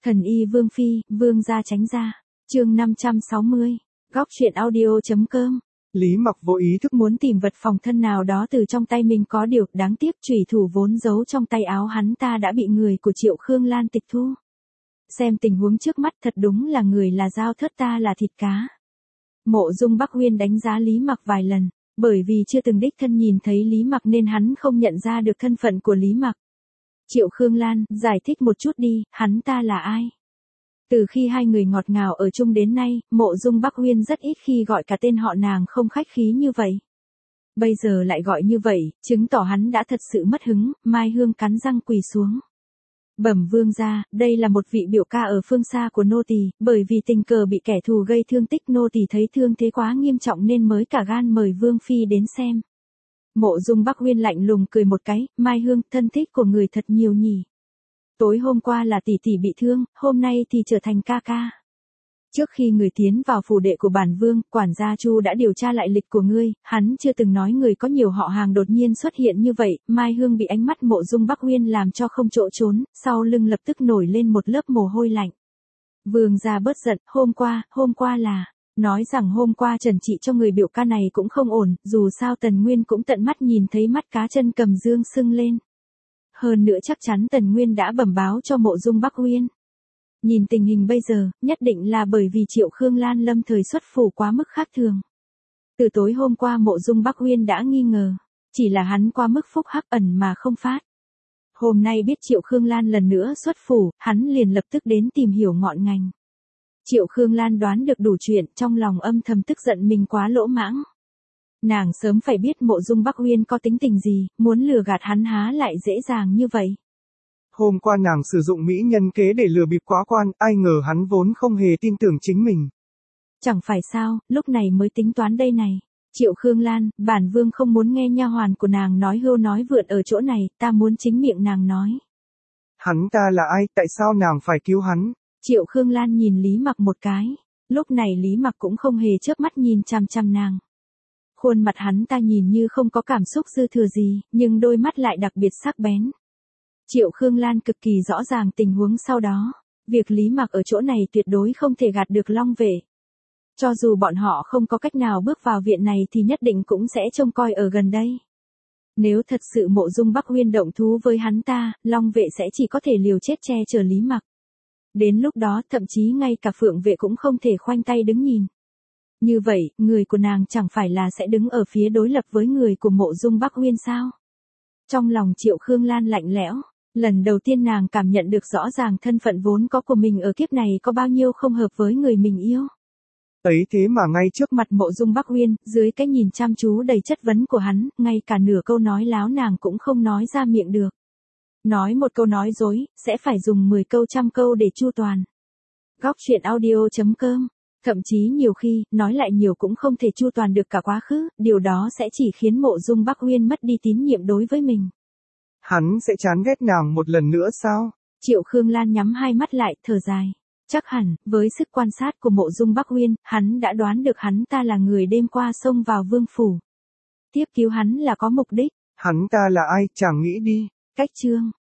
Thần y Vương Phi, Vương gia tránh ra. Chương 560. Góc truyện audio.com. Lý Mặc vô ý thức Muốn tìm vật phòng thân nào đó từ trong tay mình có điều, đáng tiếc chủy thủ vốn giấu trong tay áo hắn ta đã bị người của Triệu Khương Lan tịch thu. Xem tình huống trước mắt thật đúng là người là dao thớt ta là thịt cá. Mộ Dung Bắc Uyên đánh giá Lý Mặc vài lần, bởi vì chưa từng đích thân nhìn thấy Lý Mặc nên hắn không nhận ra được thân phận của Lý Mặc. Triệu Khương Lan, giải thích một chút đi, hắn ta là ai? Từ khi hai người ngọt ngào ở chung đến nay, Mộ Dung Bắc Uyên rất ít khi gọi cả tên họ nàng không khách khí như vậy. Bây giờ lại gọi như vậy, chứng tỏ hắn đã thật sự mất hứng. Mai Hương cắn răng quỳ xuống. Bẩm vương gia, đây là một vị biểu ca ở phương xa của nô tỳ, bởi vì tình cờ bị kẻ thù gây thương tích, nô tỳ thấy thương thế quá nghiêm trọng nên mới cả gan mời Vương Phi đến xem. Mộ Dung Bắc Uyên lạnh lùng cười một cái, Mai Hương, thân thích của người thật nhiều nhỉ. Tối hôm qua là tỷ tỷ bị thương, hôm nay thì trở thành ca ca. Trước khi người tiến vào phủ đệ của bản vương, quản gia Chu đã điều tra lại lịch của ngươi, hắn chưa từng nói người có nhiều họ hàng đột nhiên xuất hiện như vậy. Mai Hương bị ánh mắt Mộ Dung Bắc Uyên làm cho không chỗ trốn, sau lưng lập tức nổi lên một lớp mồ hôi lạnh. Vương gia bớt giận, hôm qua là, nói rằng hôm qua trần trị cho người biểu ca này cũng không ổn, dù sao Tần Nguyên cũng tận mắt nhìn thấy mắt cá chân cầm dương sưng lên. Hơn nữa chắc chắn Tần Nguyên đã bẩm báo cho Mộ Dung Bắc Uyên. Nhìn tình hình bây giờ, nhất định là bởi vì Triệu Khương Lan lâm thời xuất phủ quá mức khác thường. Từ tối hôm qua Mộ Dung Bắc Uyên đã nghi ngờ, chỉ là hắn quá mức phúc hắc ẩn mà không phát. Hôm nay biết Triệu Khương Lan lần nữa xuất phủ, hắn liền lập tức đến tìm hiểu ngọn ngành. Triệu Khương Lan đoán được đủ chuyện, trong lòng âm thầm tức giận mình quá lỗ mãng. Nàng sớm phải biết Mộ Dung Bắc Uyên có tính tình gì, muốn lừa gạt hắn há lại dễ dàng như vậy. Hôm qua nàng sử dụng mỹ nhân kế để lừa bịp quá quan, ai ngờ hắn vốn không hề tin tưởng chính mình. Chẳng phải sao, lúc này mới tính toán đây này. Triệu Khương Lan, bản vương không muốn nghe nha hoàn của nàng nói hưu nói vượn ở chỗ này, ta muốn chính miệng nàng nói. Hắn ta là ai, tại sao nàng phải cứu hắn? Triệu Khương Lan nhìn Lý Mặc một cái. Lúc này Lý Mặc cũng không hề chớp mắt nhìn chằm chằm nàng. Khuôn mặt hắn ta nhìn như không có cảm xúc dư thừa gì, nhưng đôi mắt lại đặc biệt sắc bén. Triệu Khương Lan cực kỳ rõ ràng tình huống sau đó. Việc Lý Mặc ở chỗ này tuyệt đối không thể gạt được Long Vệ. Cho dù bọn họ không có cách nào bước vào viện này thì nhất định cũng sẽ trông coi ở gần đây. Nếu thật sự Mộ Dung Bắc Uyên động thú với hắn ta, Long Vệ sẽ chỉ có thể liều chết che chở Lý Mặc. Đến lúc đó thậm chí ngay cả Phượng Vệ cũng không thể khoanh tay đứng nhìn. Như vậy, người của nàng chẳng phải là sẽ đứng ở phía đối lập với người của Mộ Dung Bắc Uyên sao? Trong lòng Triệu Khương Lan lạnh lẽo, lần đầu tiên nàng cảm nhận được rõ ràng thân phận vốn có của mình ở kiếp này có bao nhiêu không hợp với người mình yêu. Ấy thế mà ngay trước mặt Mộ Dung Bắc Uyên, dưới cái nhìn chăm chú đầy chất vấn của hắn, ngay cả nửa câu nói láo nàng cũng không nói ra miệng được. Nói một câu nói dối, sẽ phải dùng 10 câu trăm câu để chu toàn. Góc truyện audio.com. Thậm chí nhiều khi, nói lại nhiều cũng không thể chu toàn được cả quá khứ, điều đó sẽ chỉ khiến Mộ Dung Bắc Uyên mất đi tín nhiệm đối với mình. Hắn sẽ chán ghét nàng một lần nữa sao? Triệu Khương Lan nhắm hai mắt lại, thở dài. Chắc hẳn, với sức quan sát của Mộ Dung Bắc Uyên, hắn đã đoán được hắn ta là người đêm qua xông vào vương phủ. Tiếp cứu hắn là có mục đích. Hắn ta là ai, chàng nghĩ đi. Cách chương.